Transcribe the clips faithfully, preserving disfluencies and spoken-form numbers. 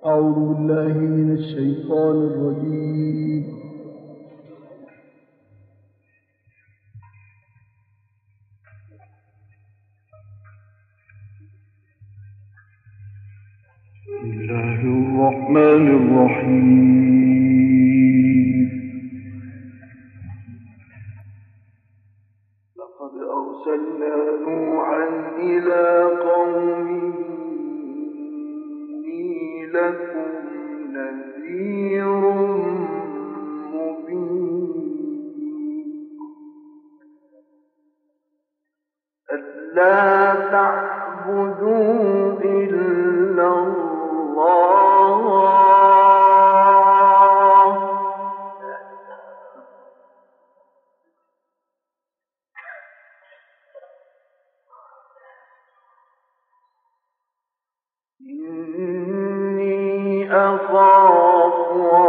أعوذ بالله من الشيطان الرجيم. بسم الله الرحمن الرحيم. لقد أرسلنا نوحا إلى قومه لكم نذير مبين ألا تعبدوا إلا الله إني أخاف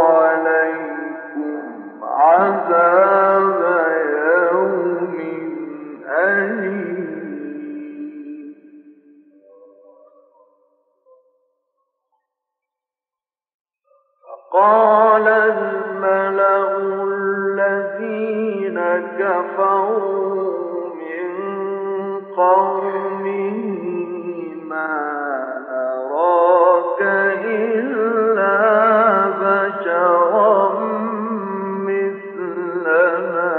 عليكم عذاب يوم أليم. فقال الملأ الذين كفروا من قومه ما نراك إلا بشرا مثلنا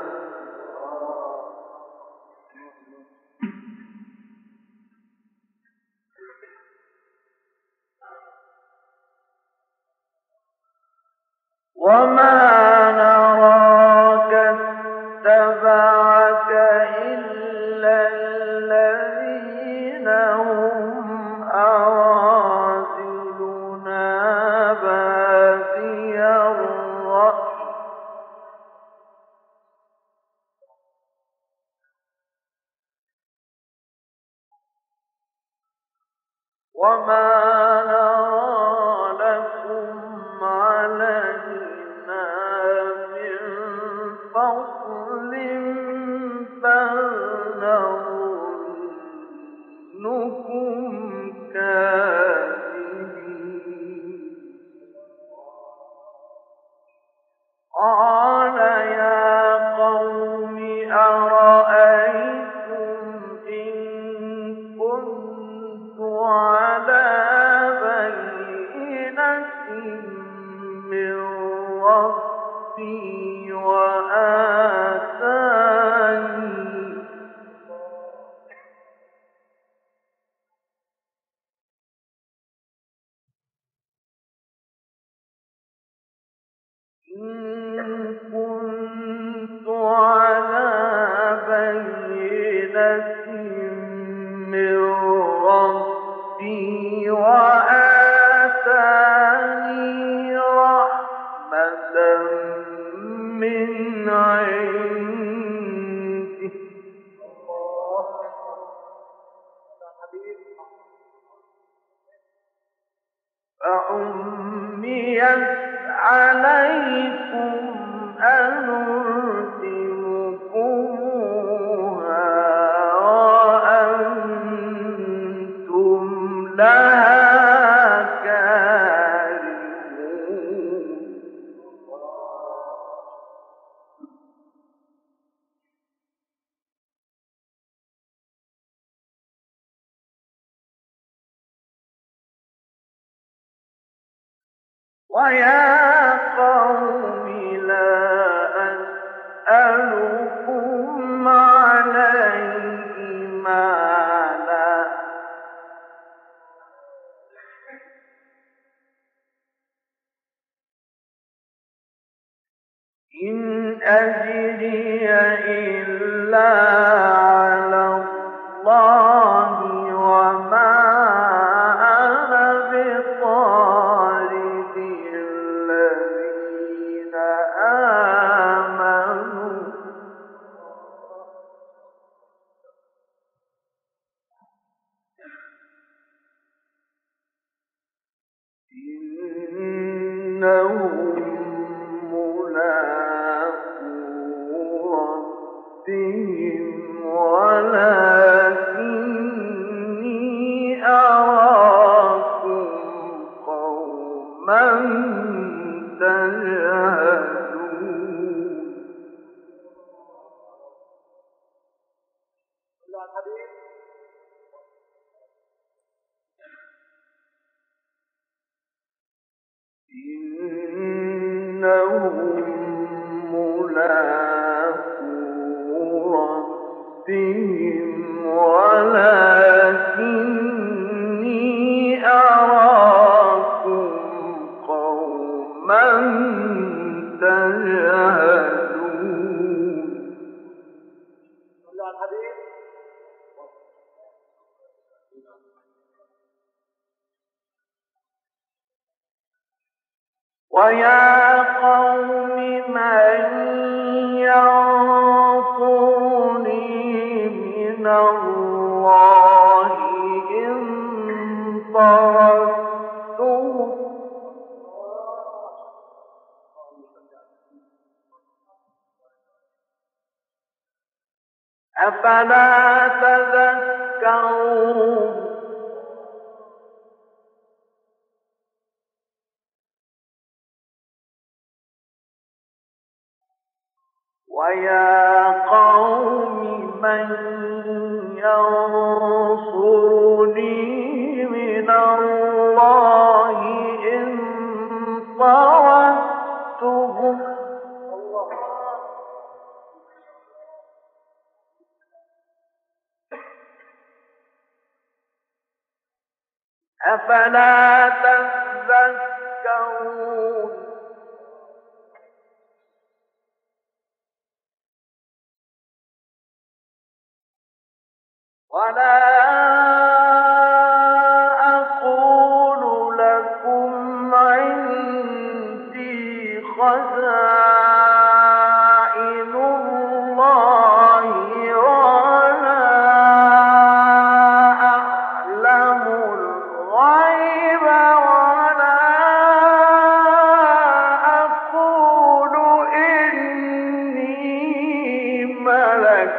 وما نراك اتبعك إلا الذين هم أراذلنا بادي الرأي وما نرى لكم علينا من فضل بل نظنكم كاذبين. قال يا قوم أرأيتم إن كنت على بينة من ربي وآتاني إن كنت على بينة من ربي وآتاني رحمة من عنده فعميت عليكم أنلزمكموها وأنتم لها كارهون. ويا قوم لا أسألكم عليه مالا إن أجري إلا على الله وما أنا بطارد الذين آمنوا إنهم ملاقو ربهم ولكني أراكم قوما ملاقو ربهم ولكني أراكم قوما تجهلون. ويا قوم من ينصرني من الله إن طردتهم أفلا تذكرون. ويا قوم من ينصرني من الله إن طردتهم أفلا تذكرون. ولا أقول لكم عندي خزائن الله ولا أعلم الغيب ولا أقول إني ملك.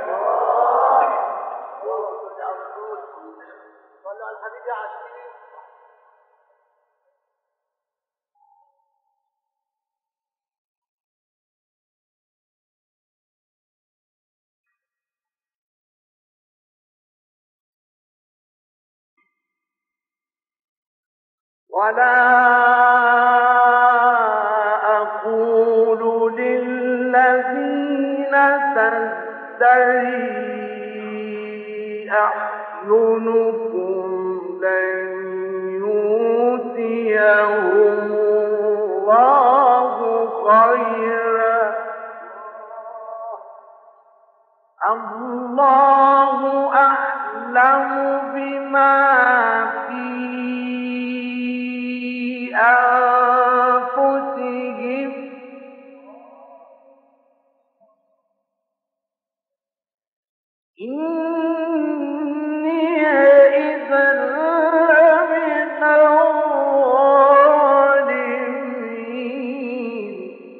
ولا أقول للذين تزدري أعينكم لن يؤتيهم الله خيرا الله أعلم بما في أنفسهم إني إذا لمن الظالمين.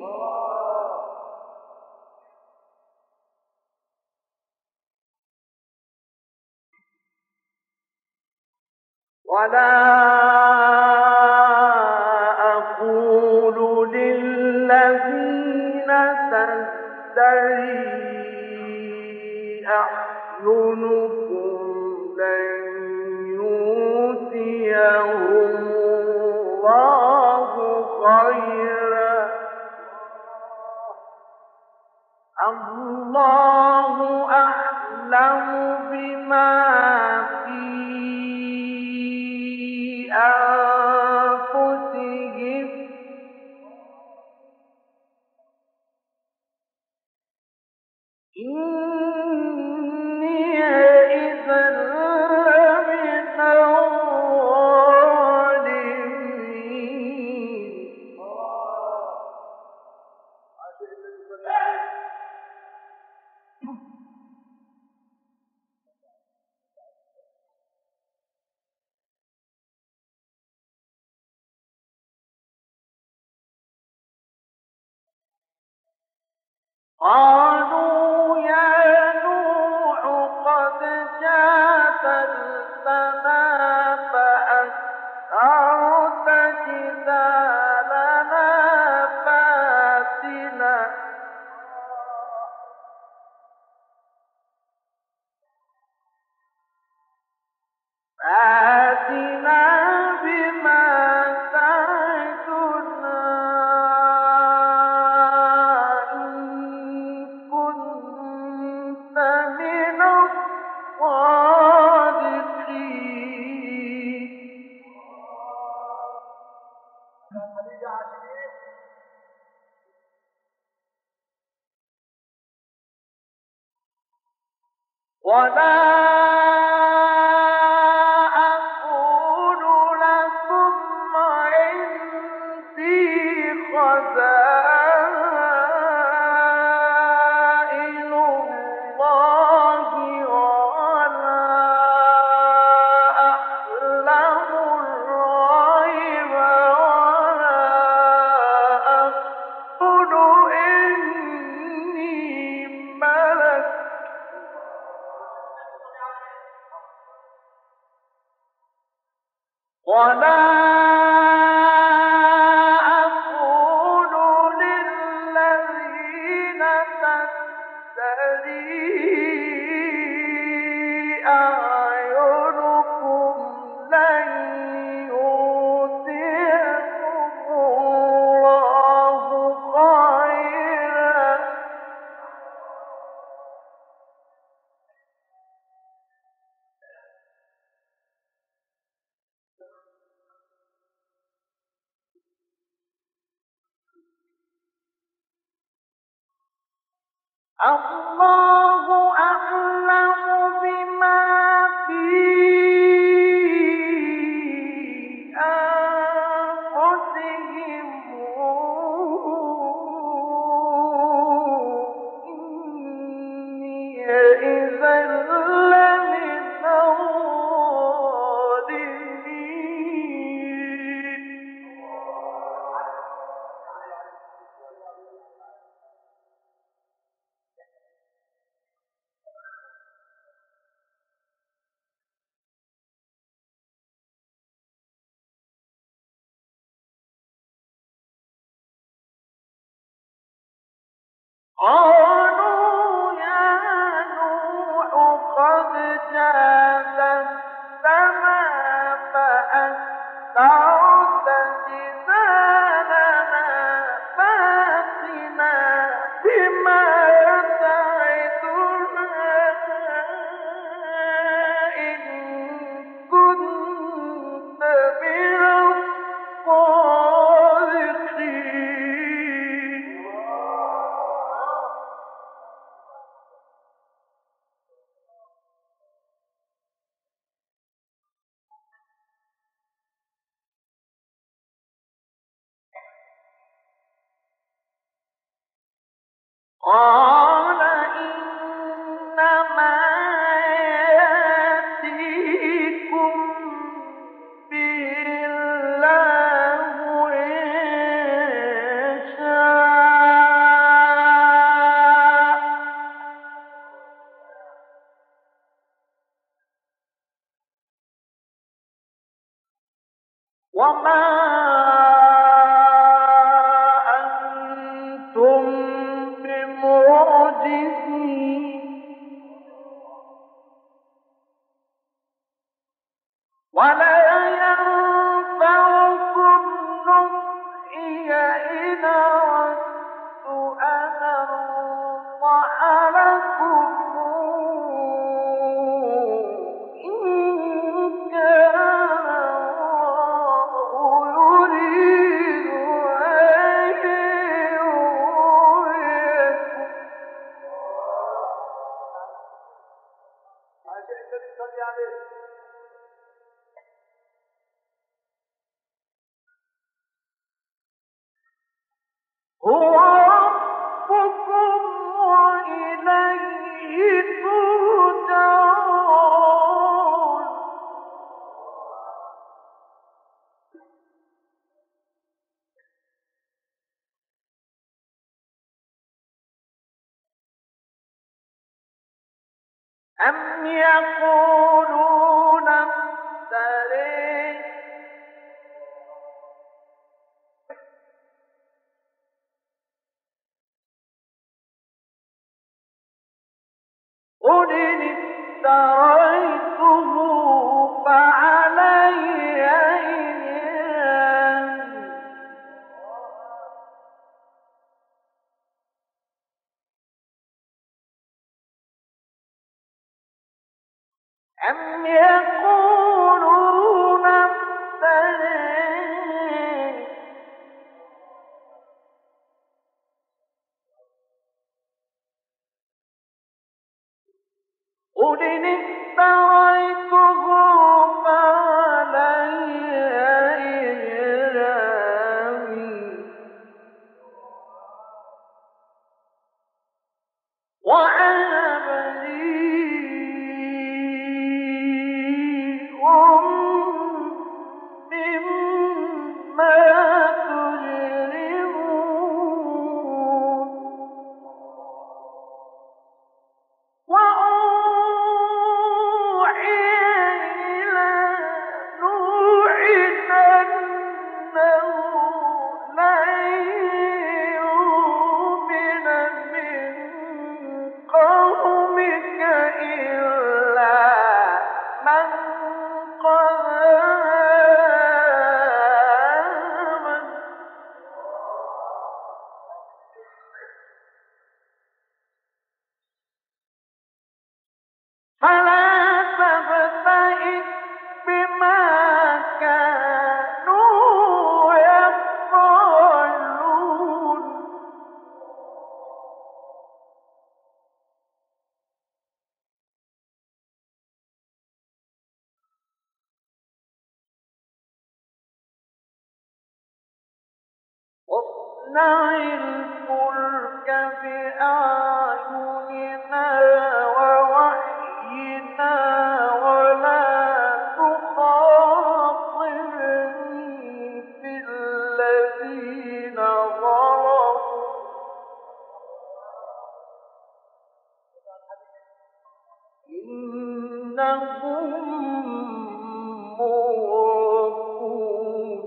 ولا أقول للذين تزدري أعينكم لن يؤتيهم الله خيرا الله أعلم بما في أنفسهم إني إذا لمن الظالمين. قالوا يا نوح قد جادلتنا فأكثرت جدالنا فاتنا فاتنا بما تعدنا ولا أقول لكم عندي خزائن الله ولا أعلم الغيب ولا أقول إني ملك ولا أقول للذين تزدري أعينكم لن يؤتيكم الله خيرا الله أعلم بما في أنفسهم إني إذا لمن الظالمين قالوا يا نوح قد جادلتنا فأكثرت جدالنا فأتنا بما تعدنا إن كنت من الصادقين قال إنما يأتيكم به الله إن شاء وما أنتم بمعجزين ولا ينفعكم نصحي إن أردت أن أنصح لكم إن كان الله يريد أن يغويكم هو ربكم وإليه ترجعون أم يقولون افتريه قل إن افتريته فعلي إجرامي أم يقولون افتريه قل الفلك بأعيننا ووحينا ولا تخاطبني في الذين ظلموا إنهم مغرقون.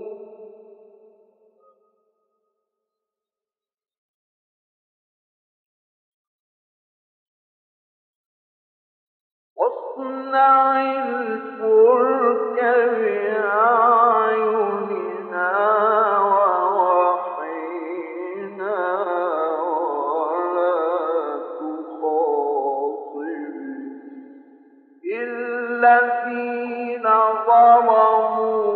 واصنع الفلك بأعيننا ووحينا ولا تخاطبني الذين ظلموا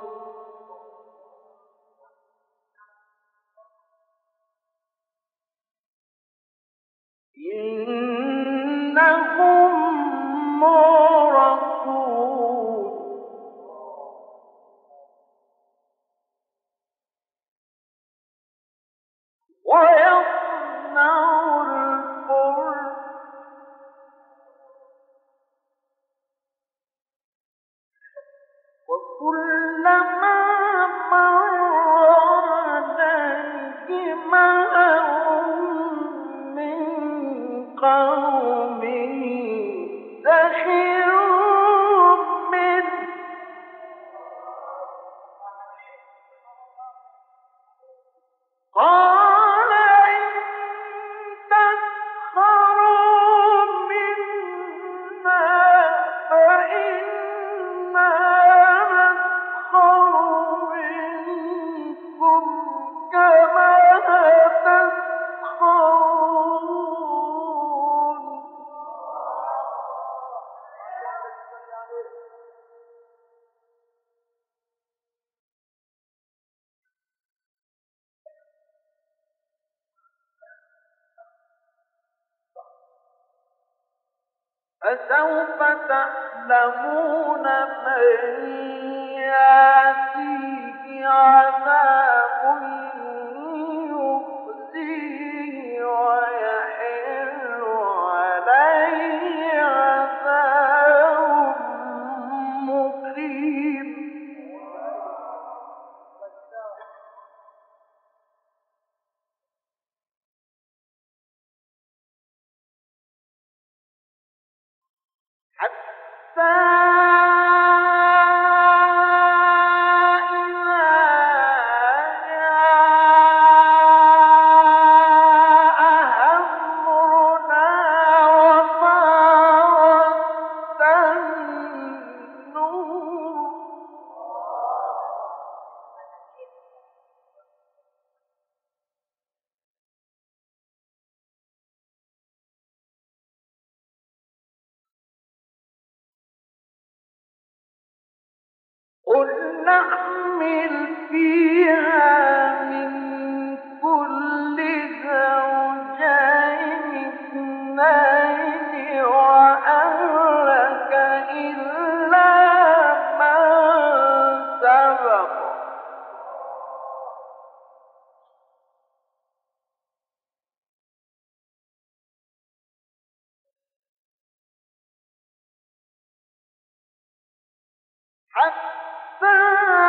إنهم مغرقون. ويصنع الفلك وكلما مر عليه ملأ من قومه سخروا منه قال إن تسخروا منا فإنا نسخر منكم كما تسخرون. فسوف تعلمون من يأتيه عذاب يخزيه ويحل عليه عذاب مقيم. حتى قل نحمل فيها من كل زوجين اثنين وأهلك إلا من سبق حتى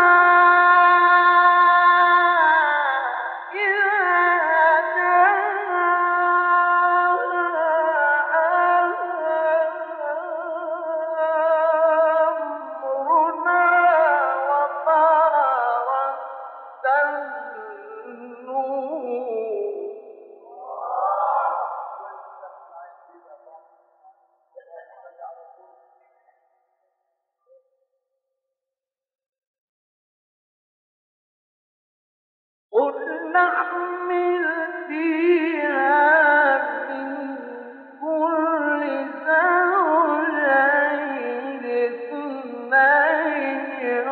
قل نحمل فيها من كل زوجين اثنين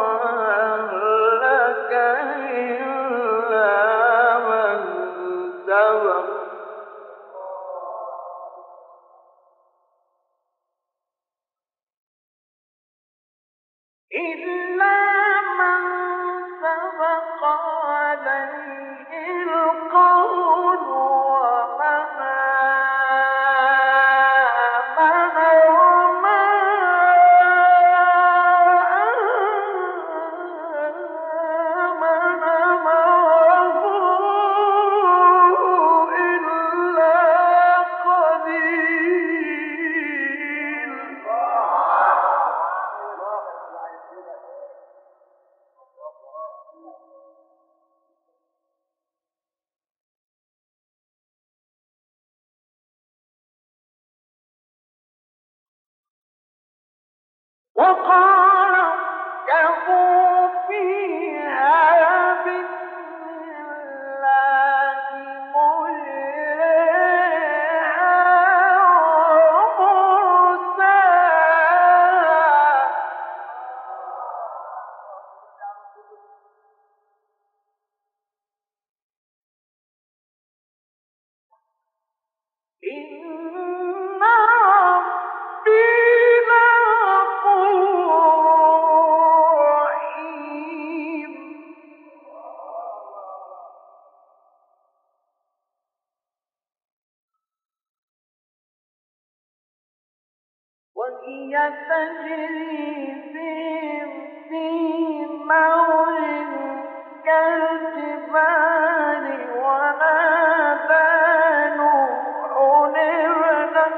وأهلك إلا من سبق إلا من سبق عليه وقال اركبوا فيها بسم الله مجريها ومرساها إن ربي لغفور رحيم. وهي تجري بهم في موج كالجبال ونادى نوح ابنه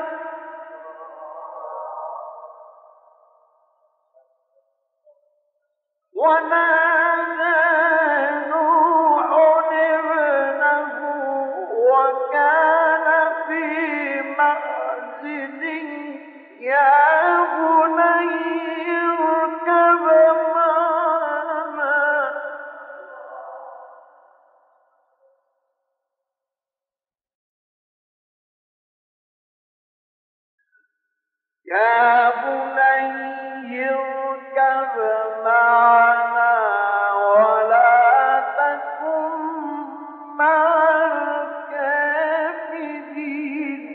ونادى نوح ابنه وكان في معزل يا بني اركب معنا يا بني اركب معنا ولا تكن مع الكافرين.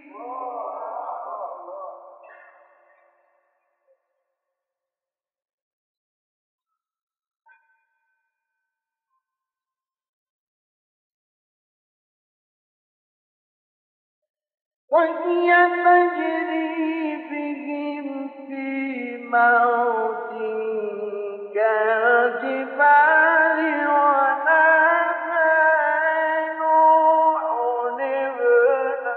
وهي تجري بهم في موج كالجبال ونادى نوح ابنه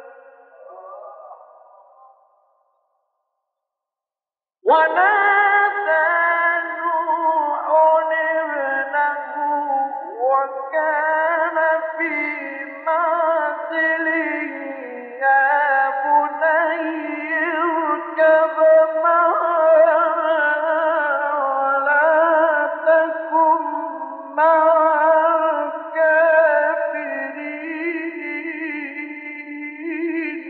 ونادى نوح ابنه وكان في معزل يا بني اركب معنا ولا تكن مع الكافرين.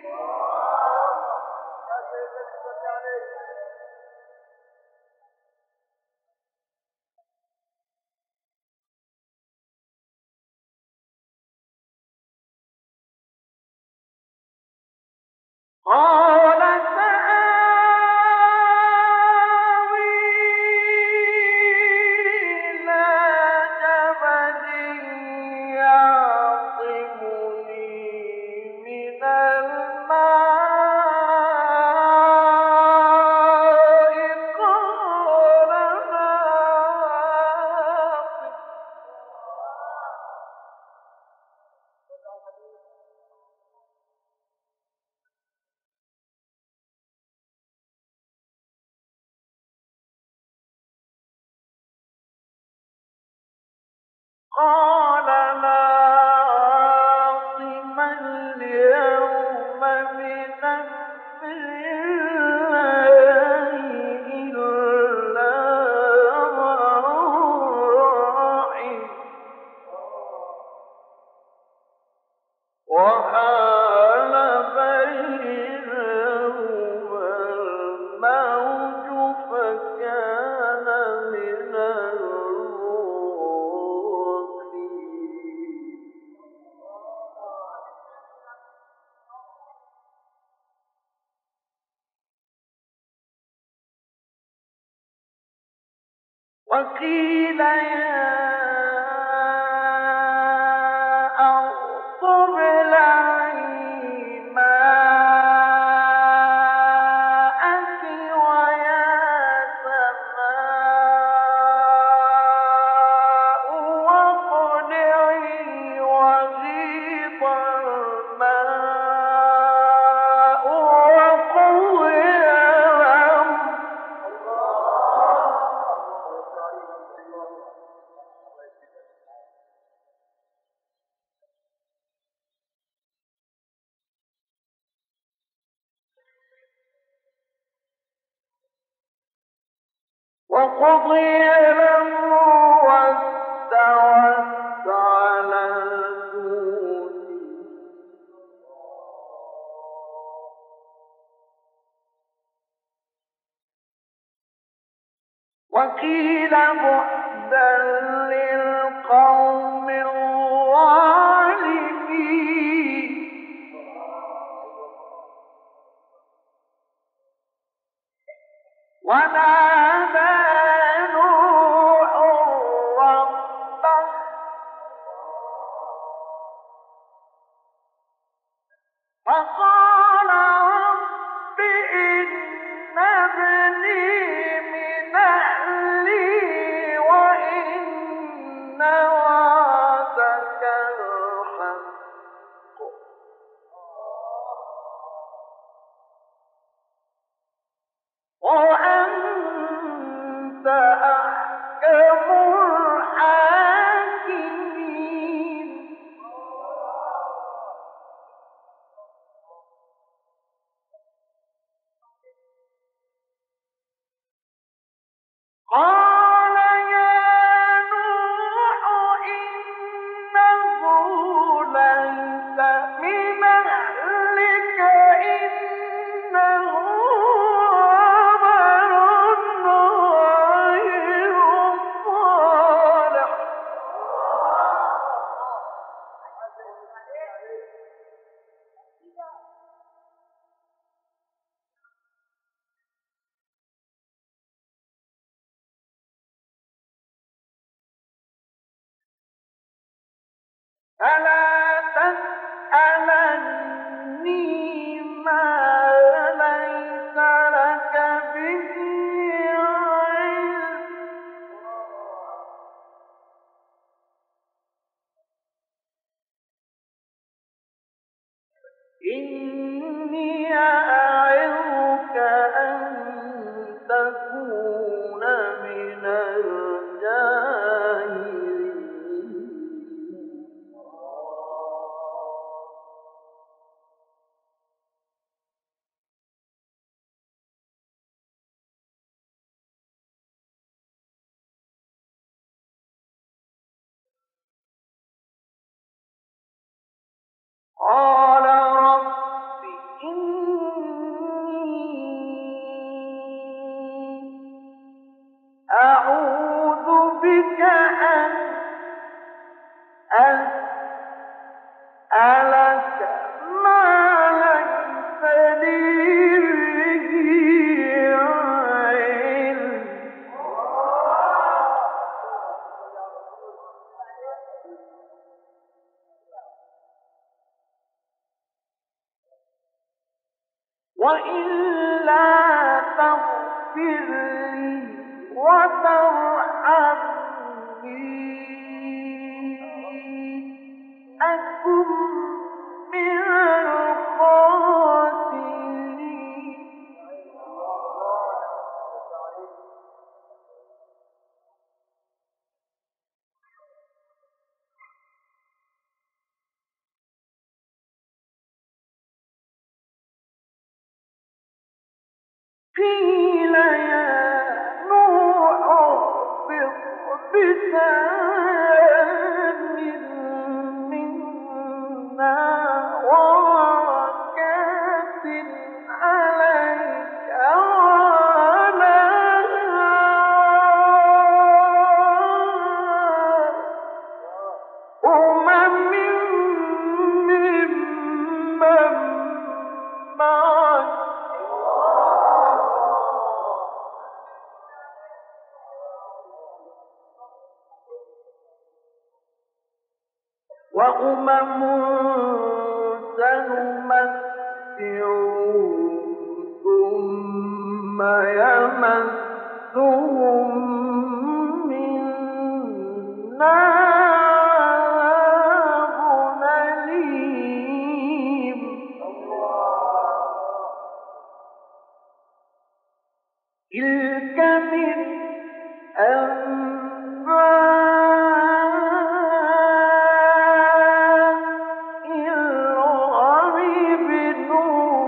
قال سآوي إلى جبل يعصمني من الماء قال لا عاصم قال لا عاصم اليوم من أمر الله إلا من رحم وحال بينهما الموج فكان من المغرقين. وقيل يا أرض ابلعي ماءك ويا سماء واقلعي وغيض الماء وقضي الأمر قضي الأمر واستوت على الجود وقيل بعدا للقوم الظالمين ونادى نوح ربه فقال رب إن ابني من أهلي وإن وعدك الحق وأنت أحكم الحاكمين قال يا نوح إنه ليس من أهلك إنه عمل غير صالح فلا تسألني ما ليس لك به علم إني أعظك أن تكون من الجاهلين قال رب إني أعوذ بك أن أسألك ما ليس لي به علم وإلا تغفر لي وترحمني أكن من الخاسرين قيل يا نوح اهبط بسلام منا وبركات عليك وعلى أمم ممن معك وأمم سنمتعهم ثم يمسهم منا عذاب أليم تلك من أنباء الغيب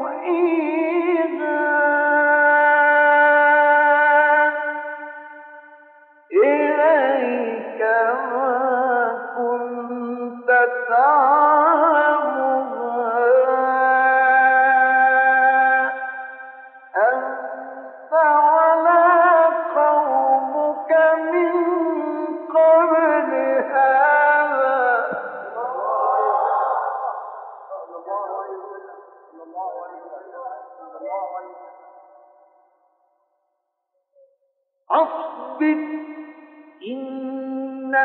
نوحيها إليك ما كنت تعلمها أنت ولا قومك من قبل هذا أصبر إن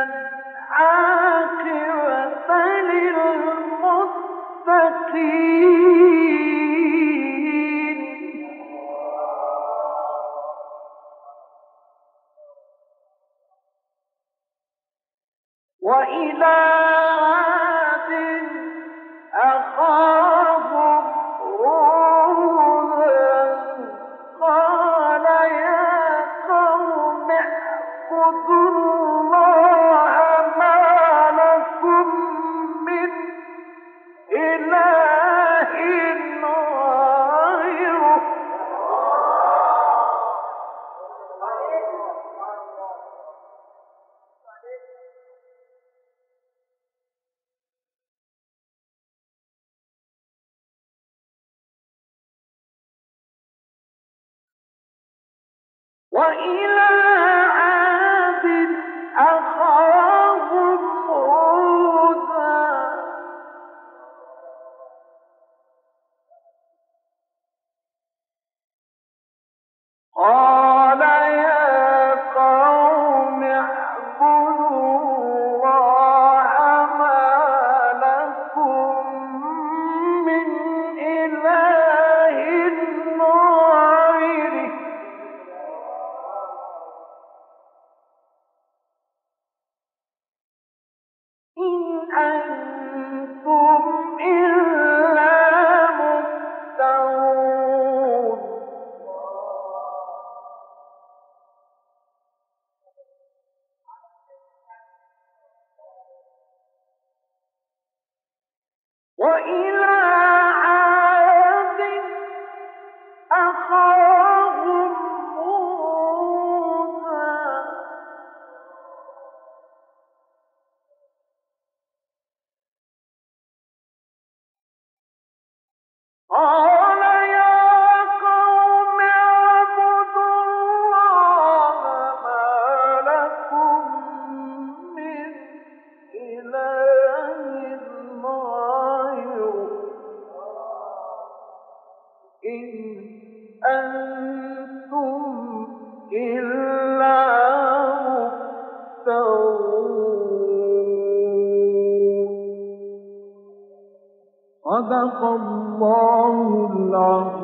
العاقبة للمتقين وإلى عاد أخاهم هودا قال يا قوم اعبدوا الله ما لكم من إله غيره وإلى عاد أخاهم هودا قال يا قوم اعبدوا الله ما لكم من إله غيره إن أنتم إلا مفترون وإلى عاد أخاهم هودا قال يا قوم اعبدوا الله ما لكم من إله غيره إن أنتم إلا مفترون صدق الله العظيم